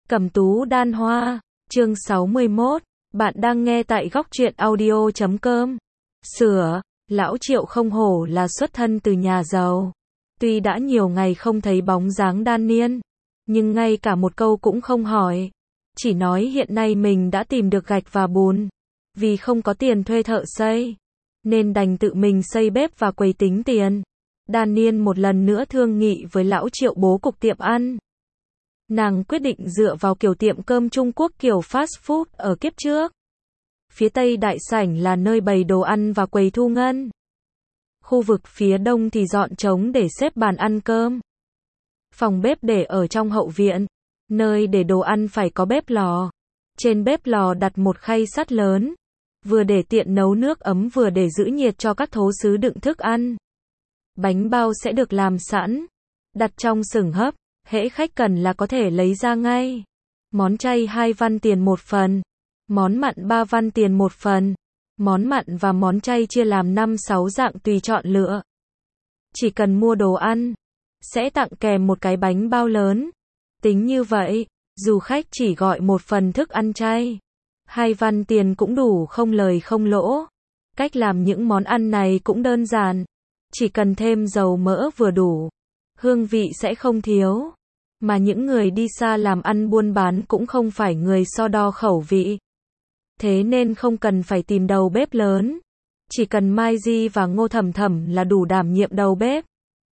Cẩm tú đan hoa, chương 61, bạn đang nghe tại góc truyện audio.com. Sửa, lão Triệu không hổ là xuất thân từ nhà giàu. Tuy đã nhiều ngày không thấy bóng dáng Đan Niên, nhưng ngay cả một câu cũng không hỏi. Chỉ nói hiện nay mình đã tìm được gạch và bùn. Vì không có tiền thuê thợ xây, nên đành tự mình xây bếp và quầy tính tiền. Đan Niên một lần nữa thương nghị với lão Triệu bố cục tiệm ăn. Nàng quyết định dựa vào kiểu tiệm cơm Trung Quốc kiểu fast food ở kiếp trước. Phía tây đại sảnh là nơi bày đồ ăn và quầy thu ngân. Khu vực phía đông thì dọn trống để xếp bàn ăn cơm. Phòng bếp để ở trong hậu viện. Nơi để đồ ăn phải có bếp lò. Trên bếp lò đặt một khay sắt lớn. Vừa để tiện nấu nước ấm vừa để giữ nhiệt cho các thố sứ đựng thức ăn. Bánh bao sẽ được làm sẵn, đặt trong xửng hấp. Hễ khách cần là có thể lấy ra ngay. Món chay 2 văn tiền một phần. Món mặn 3 văn tiền một phần. Món mặn và món chay chia làm 5-6 dạng tùy chọn lựa. Chỉ cần mua đồ ăn, sẽ tặng kèm một cái bánh bao lớn. Tính như vậy, dù khách chỉ gọi một phần thức ăn chay, 2 văn tiền cũng đủ không lời không lỗ. Cách làm những món ăn này cũng đơn giản. Chỉ cần thêm dầu mỡ vừa đủ. Hương vị sẽ không thiếu. Mà những người đi xa làm ăn buôn bán cũng không phải người so đo khẩu vị. Thế nên không cần phải tìm đầu bếp lớn. Chỉ cần Mai Di và Ngô Thẩm Thẩm là đủ đảm nhiệm đầu bếp.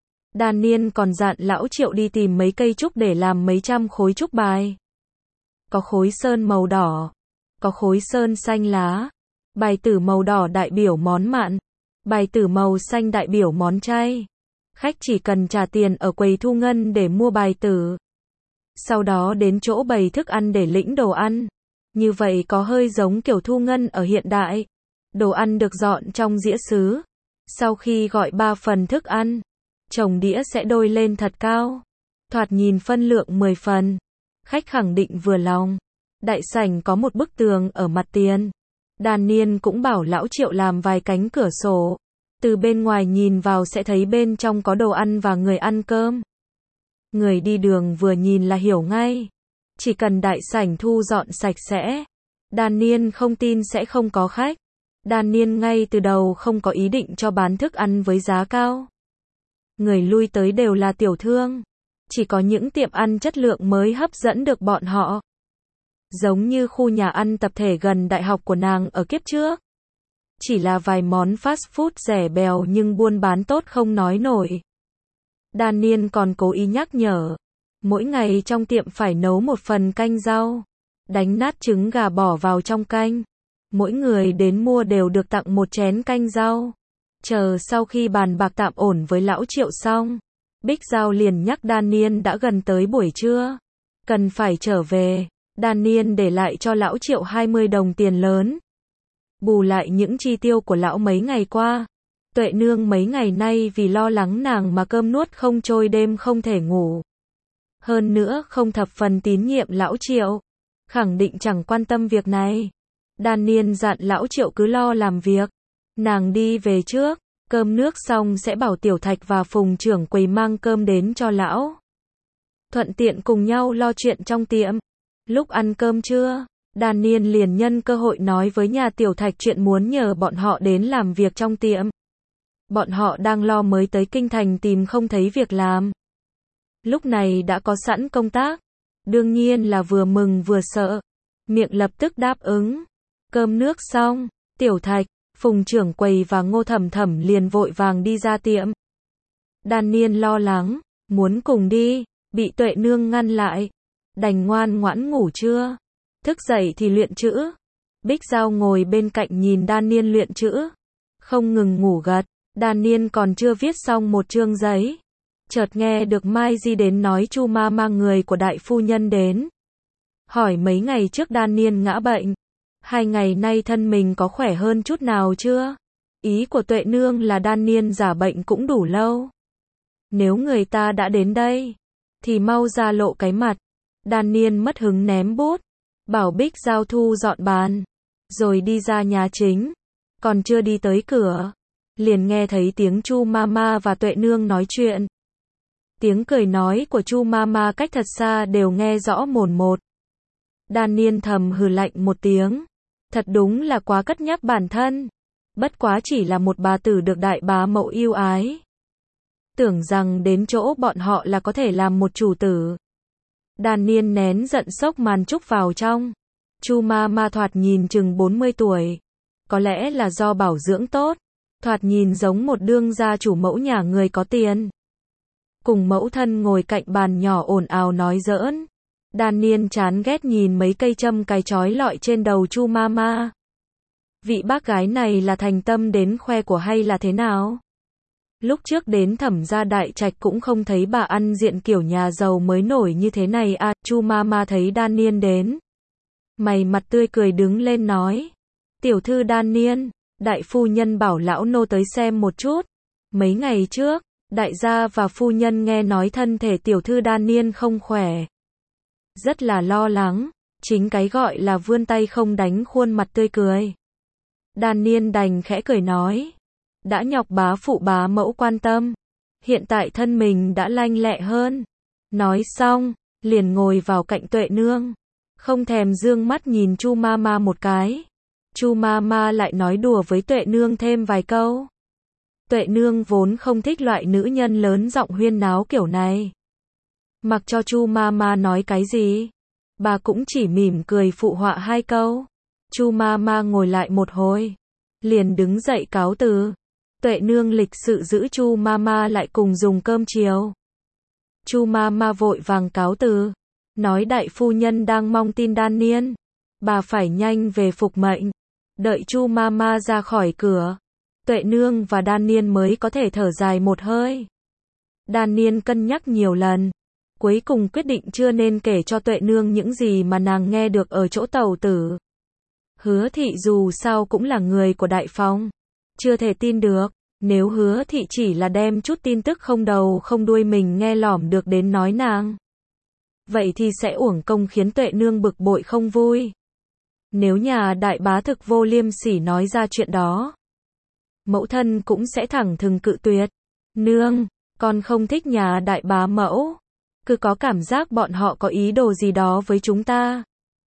Đan Niên còn dặn lão Triệu đi tìm mấy cây trúc để làm mấy trăm khối trúc bài. Có khối sơn màu đỏ. Có khối sơn xanh lá. Bài tử màu đỏ đại biểu món mặn. Bài tử màu xanh đại biểu món chay. Khách chỉ cần trả tiền ở quầy thu ngân để mua bài tử. Sau đó đến chỗ bày thức ăn để lĩnh đồ ăn. Như vậy có hơi giống kiểu thu ngân ở hiện đại. Đồ ăn được dọn trong dĩa sứ. Sau khi gọi 3 phần thức ăn, chồng đĩa sẽ đôi lên thật cao. Thoạt nhìn phân lượng 10 phần. Khách khẳng định vừa lòng. Đại sảnh có một bức tường ở mặt tiền. Đan Niên cũng bảo lão Triệu làm vài cánh cửa sổ. Từ bên ngoài nhìn vào sẽ thấy bên trong có đồ ăn và người ăn cơm. Người đi đường vừa nhìn là hiểu ngay. Chỉ cần đại sảnh thu dọn sạch sẽ. Đan Niên không tin sẽ không có khách. Đan Niên ngay từ đầu không có ý định cho bán thức ăn với giá cao. Người lui tới đều là tiểu thương. Chỉ có những tiệm ăn chất lượng mới hấp dẫn được bọn họ. Giống như khu nhà ăn tập thể gần đại học của nàng ở kiếp trước. Chỉ là vài món fast food rẻ bèo nhưng buôn bán tốt không nói nổi. Đan Niên còn cố ý nhắc nhở. Mỗi ngày trong tiệm phải nấu một phần canh rau. Đánh nát trứng gà bỏ vào trong canh. Mỗi người đến mua đều được tặng một chén canh rau. Chờ sau khi bàn bạc tạm ổn với lão Triệu xong, Bích Giao liền nhắc Đan Niên đã gần tới buổi trưa. Cần phải trở về. Đan Niên để lại cho lão Triệu 20 đồng tiền lớn. Bù lại những chi tiêu của lão mấy ngày qua. Tuệ nương mấy ngày nay vì lo lắng nàng mà cơm nuốt không trôi đêm không thể ngủ. Hơn nữa không thập phần tín nhiệm lão Triệu. Khẳng định chẳng quan tâm việc này. Đan Niên dặn lão Triệu cứ lo làm việc. Nàng đi về trước. Cơm nước xong sẽ bảo Tiểu Thạch và Phùng trưởng quầy mang cơm đến cho lão. Thuận tiện cùng nhau lo chuyện trong tiệm. Lúc ăn cơm trưa, Đan Niên liền nhân cơ hội nói với nhà Tiểu Thạch chuyện muốn nhờ bọn họ đến làm việc trong tiệm. Bọn họ đang lo mới tới kinh thành tìm không thấy việc làm. Lúc này đã có sẵn công tác. Đương nhiên là vừa mừng vừa sợ. Miệng lập tức đáp ứng. Cơm nước xong, Tiểu Thạch, Phùng trưởng quầy và Ngô Thẩm Thẩm liền vội vàng đi ra tiệm. Đan Niên lo lắng, muốn cùng đi, bị Tuệ nương ngăn lại. Đành ngoan ngoãn ngủ trưa. Thức dậy thì luyện chữ. Bích Giao ngồi bên cạnh nhìn Đan Niên luyện chữ. Không ngừng ngủ gật. Đan Niên còn chưa viết xong một chương giấy. Chợt nghe được Mai Di đến nói Chu Ma mang người của đại phu nhân đến. Hỏi mấy ngày trước Đan Niên ngã bệnh. 2 ngày nay thân mình có khỏe hơn chút nào chưa? Ý của Tuệ nương là Đan Niên giả bệnh cũng đủ lâu. Nếu người ta đã đến đây, thì mau ra lộ cái mặt. Đan Niên mất hứng ném bút. Bảo Bích Giao thu dọn bàn. Rồi đi ra nhà chính. Còn chưa đi tới cửa. Liền nghe thấy tiếng Chu Mama và Tuệ nương nói chuyện. Tiếng cười nói của Chu Mama cách thật xa đều nghe rõ mồn một. Đan Niên thầm hừ lạnh một tiếng. Thật đúng là quá cất nhắc bản thân. Bất quá chỉ là một bà tử được đại bá mẫu yêu ái. Tưởng rằng đến chỗ bọn họ là có thể làm một chủ tử. Đan Niên nén giận xốc màn trúc vào trong. Chu ma ma thoạt nhìn chừng 40 tuổi. Có lẽ là do bảo dưỡng tốt. Thoạt nhìn giống một đương gia chủ mẫu nhà người có tiền. Cùng mẫu thân ngồi cạnh bàn nhỏ ồn ào nói giỡn. Đan Niên chán ghét nhìn mấy cây châm cài chói lọi trên đầu Chu ma ma. Vị bác gái này là thành tâm đến khoe của hay là thế nào? Lúc trước đến Thẩm gia đại trạch cũng không thấy bà ăn diện kiểu nhà giàu mới nổi như thế này à. Chu ma ma thấy Đan Niên đến. Mày mặt tươi cười đứng lên nói. Tiểu thư Đan Niên, đại phu nhân bảo lão nô tới xem một chút. Mấy ngày trước, đại gia và phu nhân nghe nói thân thể tiểu thư Đan Niên không khỏe. Rất là lo lắng, chính cái gọi là vươn tay không đánh khuôn mặt tươi cười. Đan Niên đành khẽ cười nói. Đã nhọc bá phụ bá mẫu quan tâm. Hiện tại thân mình đã lanh lẹ hơn. Nói xong, liền ngồi vào cạnh Tuệ Nương. Không thèm dương mắt nhìn Chu ma ma một cái. Chu ma ma lại nói đùa với Tuệ Nương thêm vài câu. Tuệ Nương vốn không thích loại nữ nhân lớn giọng huyên náo kiểu này. Mặc cho Chu ma ma nói cái gì, bà cũng chỉ mỉm cười phụ họa hai câu. Chu ma ma ngồi lại một hồi, liền đứng dậy cáo từ. Tuệ Nương lịch sự giữ Chu ma ma lại cùng dùng cơm chiều. Chu ma ma vội vàng cáo từ, nói đại phu nhân đang mong tin Đan Niên, bà phải nhanh về phục mệnh. Đợi Chu ma ma ra khỏi cửa, Tuệ Nương và Đan Niên mới có thể thở dài một hơi. Đan Niên cân nhắc nhiều lần, cuối cùng quyết định chưa nên kể cho Tuệ Nương những gì mà nàng nghe được ở chỗ tàu tử. Hứa thị dù sao cũng là người của đại phòng, chưa thể tin được. Nếu Hứa thị chỉ là đem chút tin tức không đầu không đuôi mình nghe lỏm được đến nói nàng, vậy thì sẽ uổng công khiến Tuệ Nương bực bội không vui. Nếu nhà đại bá thực vô liêm sỉ nói ra chuyện đó, mẫu thân cũng sẽ thẳng thừng cự tuyệt. Nương, con không thích nhà đại bá mẫu, cứ có cảm giác bọn họ có ý đồ gì đó với chúng ta.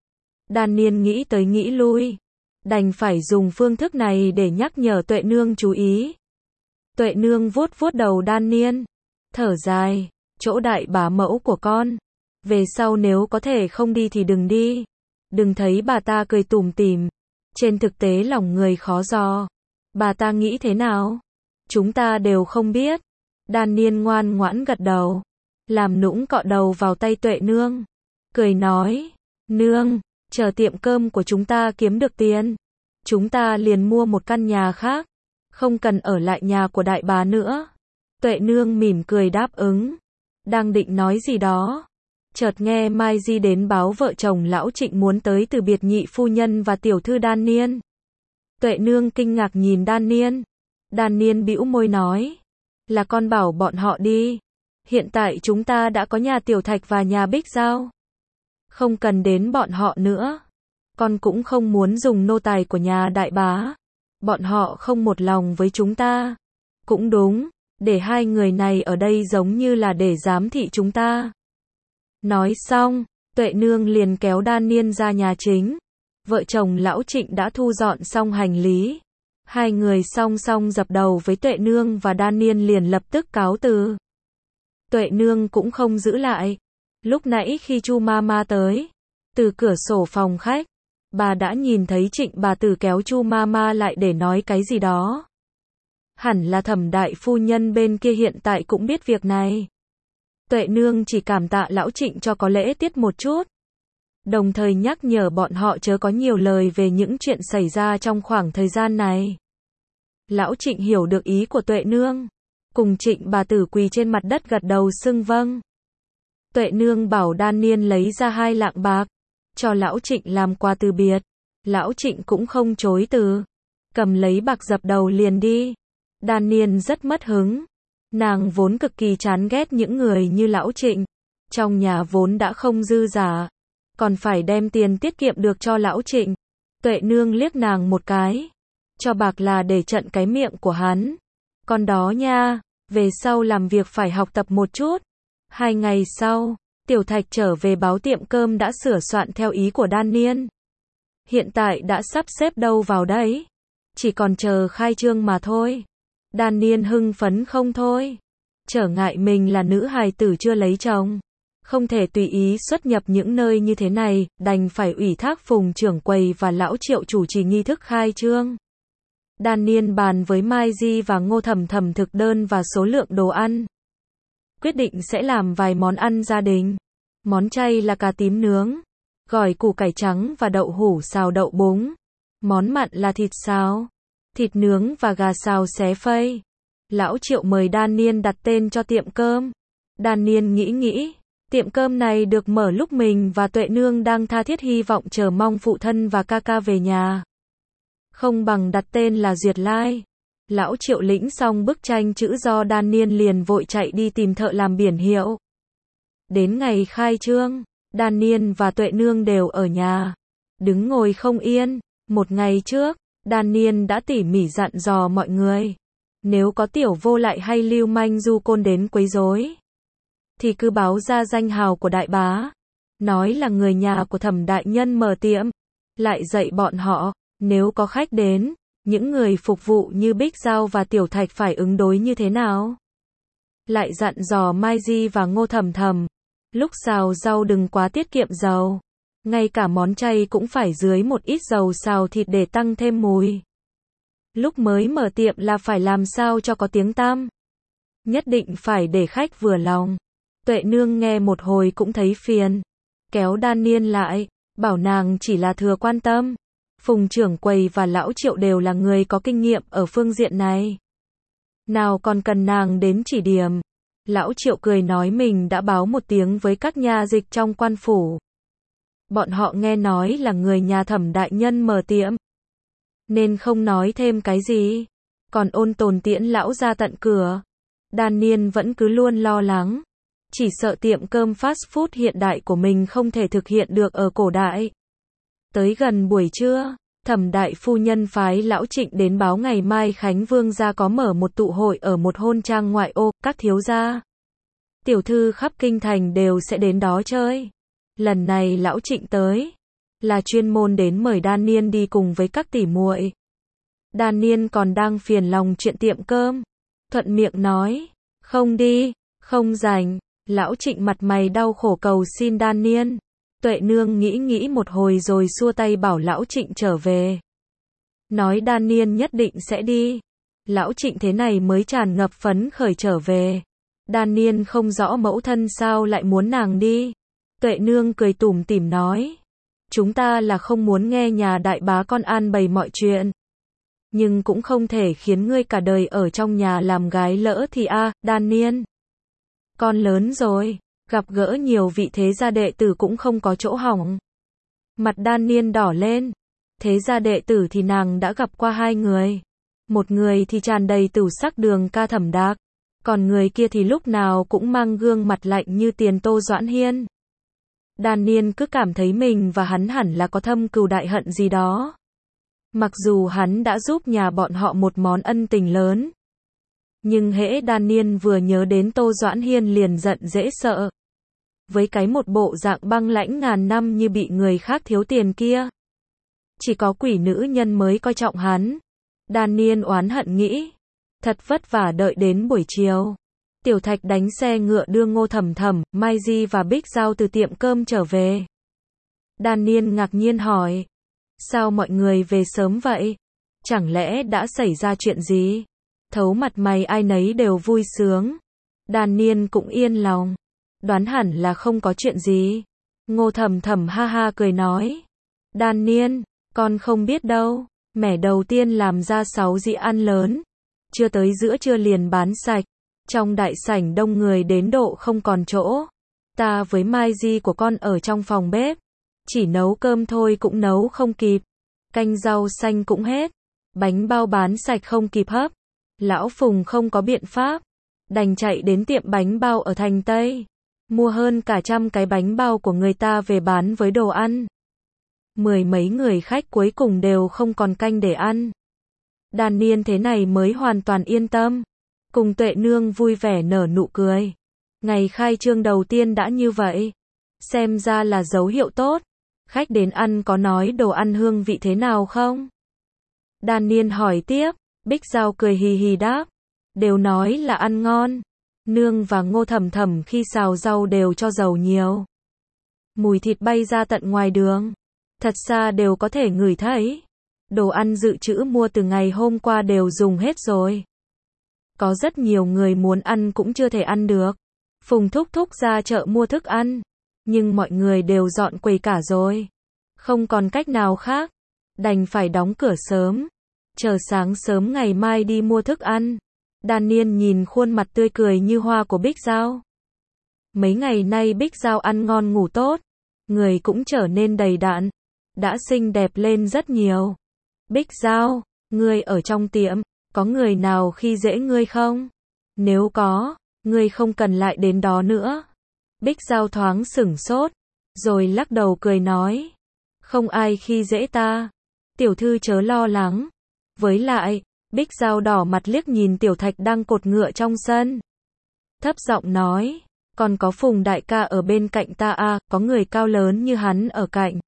Đan Niên nghĩ tới nghĩ lui, đành phải dùng phương thức này để nhắc nhở Tuệ Nương chú ý. Tuệ Nương vuốt vuốt đầu Đan Niên, thở dài, chỗ đại bá mẫu của con, về sau nếu có thể không đi thì đừng đi. Đừng thấy bà ta cười tủm tỉm, trên thực tế lòng người khó dò. Bà ta nghĩ thế nào? Chúng ta đều không biết. Đan Niên ngoan ngoãn gật đầu, làm nũng cọ đầu vào tay Tuệ Nương, cười nói, Nương, chờ tiệm cơm của chúng ta kiếm được tiền, chúng ta liền mua một căn nhà khác, không cần ở lại nhà của đại bá nữa. Tuệ Nương mỉm cười đáp ứng, đang định nói gì đó, chợt nghe Mai Di đến báo vợ chồng lão Trịnh muốn tới từ biệt nhị phu nhân và tiểu thư Đan Niên. Tuệ Nương kinh ngạc nhìn Đan Niên. Đan Niên bĩu môi nói, là con bảo bọn họ đi. Hiện tại chúng ta đã có nhà Tiểu Thạch và nhà Bích Giao, không cần đến bọn họ nữa. Con cũng không muốn dùng nô tài của nhà đại bá, bọn họ không một lòng với chúng ta. Cũng đúng, để hai người này ở đây giống như là để giám thị chúng ta. Nói xong, Tuệ Nương liền kéo Đan Niên ra nhà chính. Vợ chồng lão Trịnh đã thu dọn xong hành lý. Hai người song song dập đầu với Tuệ Nương và Đan Niên liền lập tức cáo từ. Tuệ Nương cũng không giữ lại. Lúc nãy khi Chu ma ma tới, từ cửa sổ phòng khách, bà đã nhìn thấy Trịnh bà tử kéo Chu ma ma lại để nói cái gì đó. Hẳn là Thẩm đại phu nhân bên kia hiện tại cũng biết việc này. Tuệ Nương chỉ cảm tạ lão Trịnh cho có lễ tiết một chút, đồng thời nhắc nhở bọn họ chớ có nhiều lời về những chuyện xảy ra trong khoảng thời gian này. Lão Trịnh hiểu được ý của Tuệ Nương, cùng Trịnh bà tử quỳ trên mặt đất gật đầu xưng vâng. Tuệ Nương bảo Đan Niên lấy ra 2 lạng bạc, cho lão Trịnh làm quà từ biệt. Lão Trịnh cũng không chối từ, cầm lấy bạc dập đầu liền đi. Đan Niên rất mất hứng. Nàng vốn cực kỳ chán ghét những người như lão Trịnh. Trong nhà vốn đã không dư giả, còn phải đem tiền tiết kiệm được cho lão Trịnh. Tuệ Nương liếc nàng một cái, cho bạc là để trận cái miệng của hắn. Con đó nha, về sau làm việc phải học tập một chút. 2 ngày sau, Tiểu Thạch trở về báo tiệm cơm đã sửa soạn theo ý của Đan Niên. Hiện tại đã sắp xếp đâu vào đấy. Chỉ còn chờ khai trương mà thôi. Đan Niên hưng phấn không thôi. Trở ngại mình là nữ hài tử chưa lấy chồng. Không thể tùy ý xuất nhập những nơi như thế này, đành phải ủy thác Phùng trưởng quầy và lão Triệu chủ trì nghi thức khai trương. Đan Niên bàn với Mai Di và Ngô Thầm Thầm thực đơn và số lượng đồ ăn. Quyết định sẽ làm vài món ăn gia đình. Món chay là cà tím nướng, gỏi củ cải trắng và đậu hũ xào đậu búng. Món mặn là thịt xào, thịt nướng và gà xào xé phây. Lão Triệu mời Đan Niên đặt tên cho tiệm cơm. Đan Niên nghĩ, tiệm cơm này được mở lúc mình và Tuệ Nương đang tha thiết hy vọng chờ mong phụ thân và ca ca về nhà. Không bằng đặt tên là Duyệt Lai. Lão Triệu lĩnh xong bức tranh chữ do Đan Niên liền vội chạy đi tìm thợ làm biển hiệu. Đến ngày khai trương, Đan Niên và Tuệ Nương đều ở nhà. Đứng ngồi không yên. Một ngày trước, Đan Niên đã tỉ mỉ dặn dò mọi người. Nếu có tiểu vô lại hay lưu manh du côn đến quấy rối, thì cứ báo ra danh hào của đại bá. Nói là người nhà của Thẩm đại nhân mở tiệm. Lại dạy bọn họ, nếu có khách đến, những người phục vụ như Bích Giao và Tiểu Thạch phải ứng đối như thế nào. Lại dặn dò Mai Di và Ngô Thầm Thầm, lúc xào rau đừng quá tiết kiệm dầu. Ngay cả món chay cũng phải dưới một ít dầu xào thịt để tăng thêm mùi. Lúc mới mở tiệm là phải làm sao cho có tiếng tăm. Nhất định phải để khách vừa lòng. Tuệ Nương nghe một hồi cũng thấy phiền. Kéo Đan Niên lại, bảo nàng chỉ là thừa quan tâm. Phùng trưởng quầy và lão Triệu đều là người có kinh nghiệm ở phương diện này. Nào còn cần nàng đến chỉ điểm. Lão Triệu cười nói mình đã báo một tiếng với các nha dịch trong quan phủ. Bọn họ nghe nói là người nhà Thẩm đại nhân mở tiệm, nên không nói thêm cái gì. Còn Ôn Tồn tiễn lão ra tận cửa. Đan Niên vẫn cứ luôn lo lắng. Chỉ sợ tiệm cơm fast food hiện đại của mình không thể thực hiện được ở cổ đại. Tới gần buổi trưa, Thẩm đại phu nhân phái lão Trịnh đến báo ngày mai Khánh Vương gia có mở một tụ hội ở một hôn trang ngoại ô, các thiếu gia, tiểu thư khắp kinh thành đều sẽ đến đó chơi. Lần này lão Trịnh tới, là chuyên môn đến mời Đan Niên đi cùng với các tỷ muội. Đan Niên còn đang phiền lòng chuyện tiệm cơm, thuận miệng nói, không đi, không rảnh. Lão Trịnh mặt mày đau khổ cầu xin Đan Niên. Tuệ Nương nghĩ một hồi rồi xua tay bảo lão Trịnh trở về. Nói Đan Niên nhất định sẽ đi. Lão Trịnh thế này mới tràn ngập phấn khởi trở về. Đan Niên không rõ mẫu thân sao lại muốn nàng đi. Tuệ Nương cười tủm tỉm nói, chúng ta là không muốn nghe nhà đại bá con an bày mọi chuyện, nhưng cũng không thể khiến ngươi cả đời ở trong nhà làm gái lỡ thì Đan Niên. Con lớn rồi, gặp gỡ nhiều vị thế gia đệ tử cũng không có chỗ hỏng. Mặt Đan Niên đỏ lên. Thế gia đệ tử thì nàng đã gặp qua hai người. Một người thì tràn đầy tửu sắc Đường ca Thẩm Đạc, còn người kia thì lúc nào cũng mang gương mặt lạnh như tiền Tô Doãn Hiên. Đan Niên cứ cảm thấy mình và hắn hẳn là có thâm cừu đại hận gì đó. Mặc dù hắn đã giúp nhà bọn họ một món ân tình lớn, nhưng hễ Đan Niên vừa nhớ đến Tô Doãn Hiên liền giận dễ sợ. Với cái một bộ dạng băng lãnh ngàn năm như bị người khác thiếu tiền kia, chỉ có quỷ nữ nhân mới coi trọng hắn. Đan Niên oán hận nghĩ, thật vất vả đợi đến buổi chiều. Tiểu Thạch đánh xe ngựa đưa Ngô Thầm Thầm, Mai Di và Bích Giao từ tiệm cơm trở về. Đan Niên ngạc nhiên hỏi, sao mọi người về sớm vậy? Chẳng lẽ đã xảy ra chuyện gì? Thấu mặt mày ai nấy đều vui sướng. Đan Niên cũng yên lòng, đoán hẳn là không có chuyện gì. Ngô Thầm Thầm ha ha cười nói, Đan Niên, con không biết đâu, mẻ đầu tiên làm ra 6 dĩa ăn lớn, chưa tới giữa trưa liền bán sạch. Trong đại sảnh đông người đến độ không còn chỗ. Ta với Mai Di của con ở trong phòng bếp, chỉ nấu cơm thôi cũng nấu không kịp. Canh rau xanh cũng hết. Bánh bao bán sạch không kịp hấp. Lão Phùng không có biện pháp, đành chạy đến tiệm bánh bao ở thành Tây, mua hơn cả 100 cái bánh bao của người ta về bán với đồ ăn. 10 mấy người khách cuối cùng đều không còn canh để ăn. Đan Niên thế này mới hoàn toàn yên tâm. Cùng Tuệ Nương vui vẻ nở nụ cười. Ngày khai trương đầu tiên đã như vậy. Xem ra là dấu hiệu tốt. Khách đến ăn có nói đồ ăn hương vị thế nào không? Daniel hỏi tiếp. Bích Giao cười hì hì đáp. Đều nói là ăn ngon. Nương và Ngô Thẩm Thẩm khi xào rau đều cho dầu nhiều. Mùi thịt bay ra tận ngoài đường. Thật xa đều có thể ngửi thấy. Đồ ăn dự trữ mua từ ngày hôm qua đều dùng hết rồi. Có rất nhiều người muốn ăn cũng chưa thể ăn được. Phùng thúc thúc ra chợ mua thức ăn. Nhưng mọi người đều dọn quầy cả rồi. Không còn cách nào khác. Đành phải đóng cửa sớm. Chờ sáng sớm ngày mai đi mua thức ăn. Daniel nhìn khuôn mặt tươi cười như hoa của Bích Giao. Mấy ngày nay Bích Giao ăn ngon ngủ tốt. Người cũng trở nên đầy đặn. Đã xinh đẹp lên rất nhiều. Bích Giao, ngươi ở trong tiệm, có người nào khi dễ ngươi không? Nếu có, ngươi không cần lại đến đó nữa. Bích Giao thoáng sửng sốt, rồi lắc đầu cười nói. Không ai khi dễ ta. Tiểu thư chớ lo lắng. Với lại, Bích Giao đỏ mặt liếc nhìn Tiểu Thạch đang cột ngựa trong sân. Thấp giọng nói, còn có Phùng đại ca ở bên cạnh ta à, có người cao lớn như hắn ở cạnh.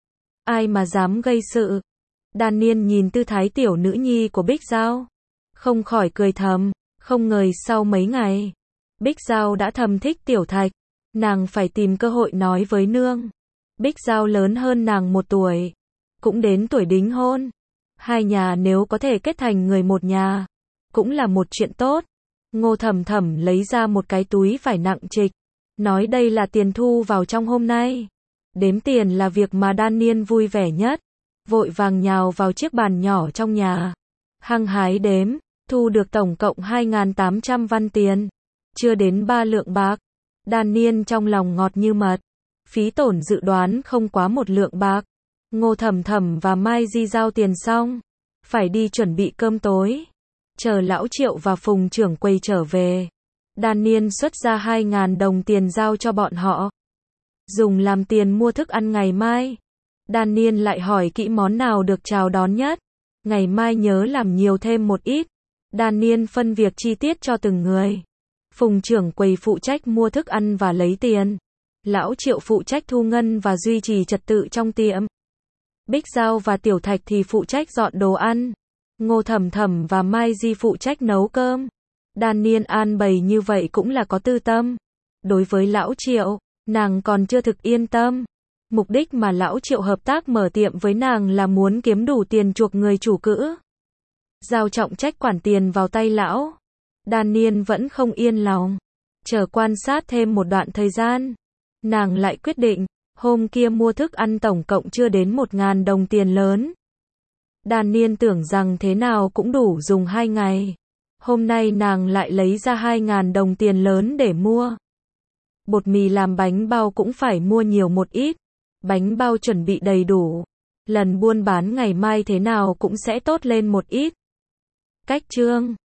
Ai mà dám gây sự. Daniel nhìn tư thái tiểu nữ nhi của Bích Giao. Không khỏi cười thầm, không ngờ sau mấy ngày. Bích Giao đã thầm thích Tiểu Thạch. Nàng phải tìm cơ hội nói với nương. Bích Giao lớn hơn nàng 1 tuổi. Cũng đến tuổi đính hôn. Hai nhà nếu có thể kết thành người một nhà. Cũng là một chuyện tốt. Ngô Thẩm Thẩm lấy ra một cái túi vải nặng trịch. Nói đây là tiền thu vào trong hôm nay. Đếm tiền là việc mà Daniel vui vẻ nhất. Vội vàng nhào vào chiếc bàn nhỏ trong nhà. Hăng hái đếm, thu được tổng cộng 2.800 văn tiền. Chưa đến 3 lượng bạc. Daniel trong lòng ngọt như mật. Phí tổn dự đoán không quá 1 lượng bạc. Ngô Thẩm Thẩm và Mai Di giao tiền xong. Phải đi chuẩn bị cơm tối. Chờ Lão Triệu và Phùng trưởng quầy trở về. Daniel xuất ra 2.000 đồng tiền giao cho bọn họ. Dùng làm tiền mua thức ăn ngày mai. Daniel lại hỏi kỹ món nào được chào đón nhất. Ngày mai nhớ làm nhiều thêm một ít. Daniel phân việc chi tiết cho từng người. Phùng trưởng quầy phụ trách mua thức ăn và lấy tiền. Lão Triệu phụ trách thu ngân và duy trì trật tự trong tiệm. Bích Giao và Tiểu Thạch thì phụ trách dọn đồ ăn. Ngô Thẩm Thẩm và Mai Di phụ trách nấu cơm. Daniel an bày như vậy cũng là có tư tâm. Đối với Lão Triệu, nàng còn chưa thực yên tâm. Mục đích mà Lão Triệu hợp tác mở tiệm với nàng là muốn kiếm đủ tiền chuộc người chủ cữ. Giao trọng trách quản tiền vào tay Lão. Daniel vẫn không yên lòng. Chờ quan sát thêm một đoạn thời gian. Nàng lại quyết định, hôm kia mua thức ăn tổng cộng chưa đến 1.000 đồng tiền lớn. Daniel tưởng rằng thế nào cũng đủ dùng 2 ngày. Hôm nay nàng lại lấy ra 2.000 đồng tiền lớn để mua. Bột mì làm bánh bao cũng phải mua nhiều một ít. Bánh bao chuẩn bị đầy đủ. Lần buôn bán ngày mai thế nào cũng sẽ tốt lên một ít. Cách chương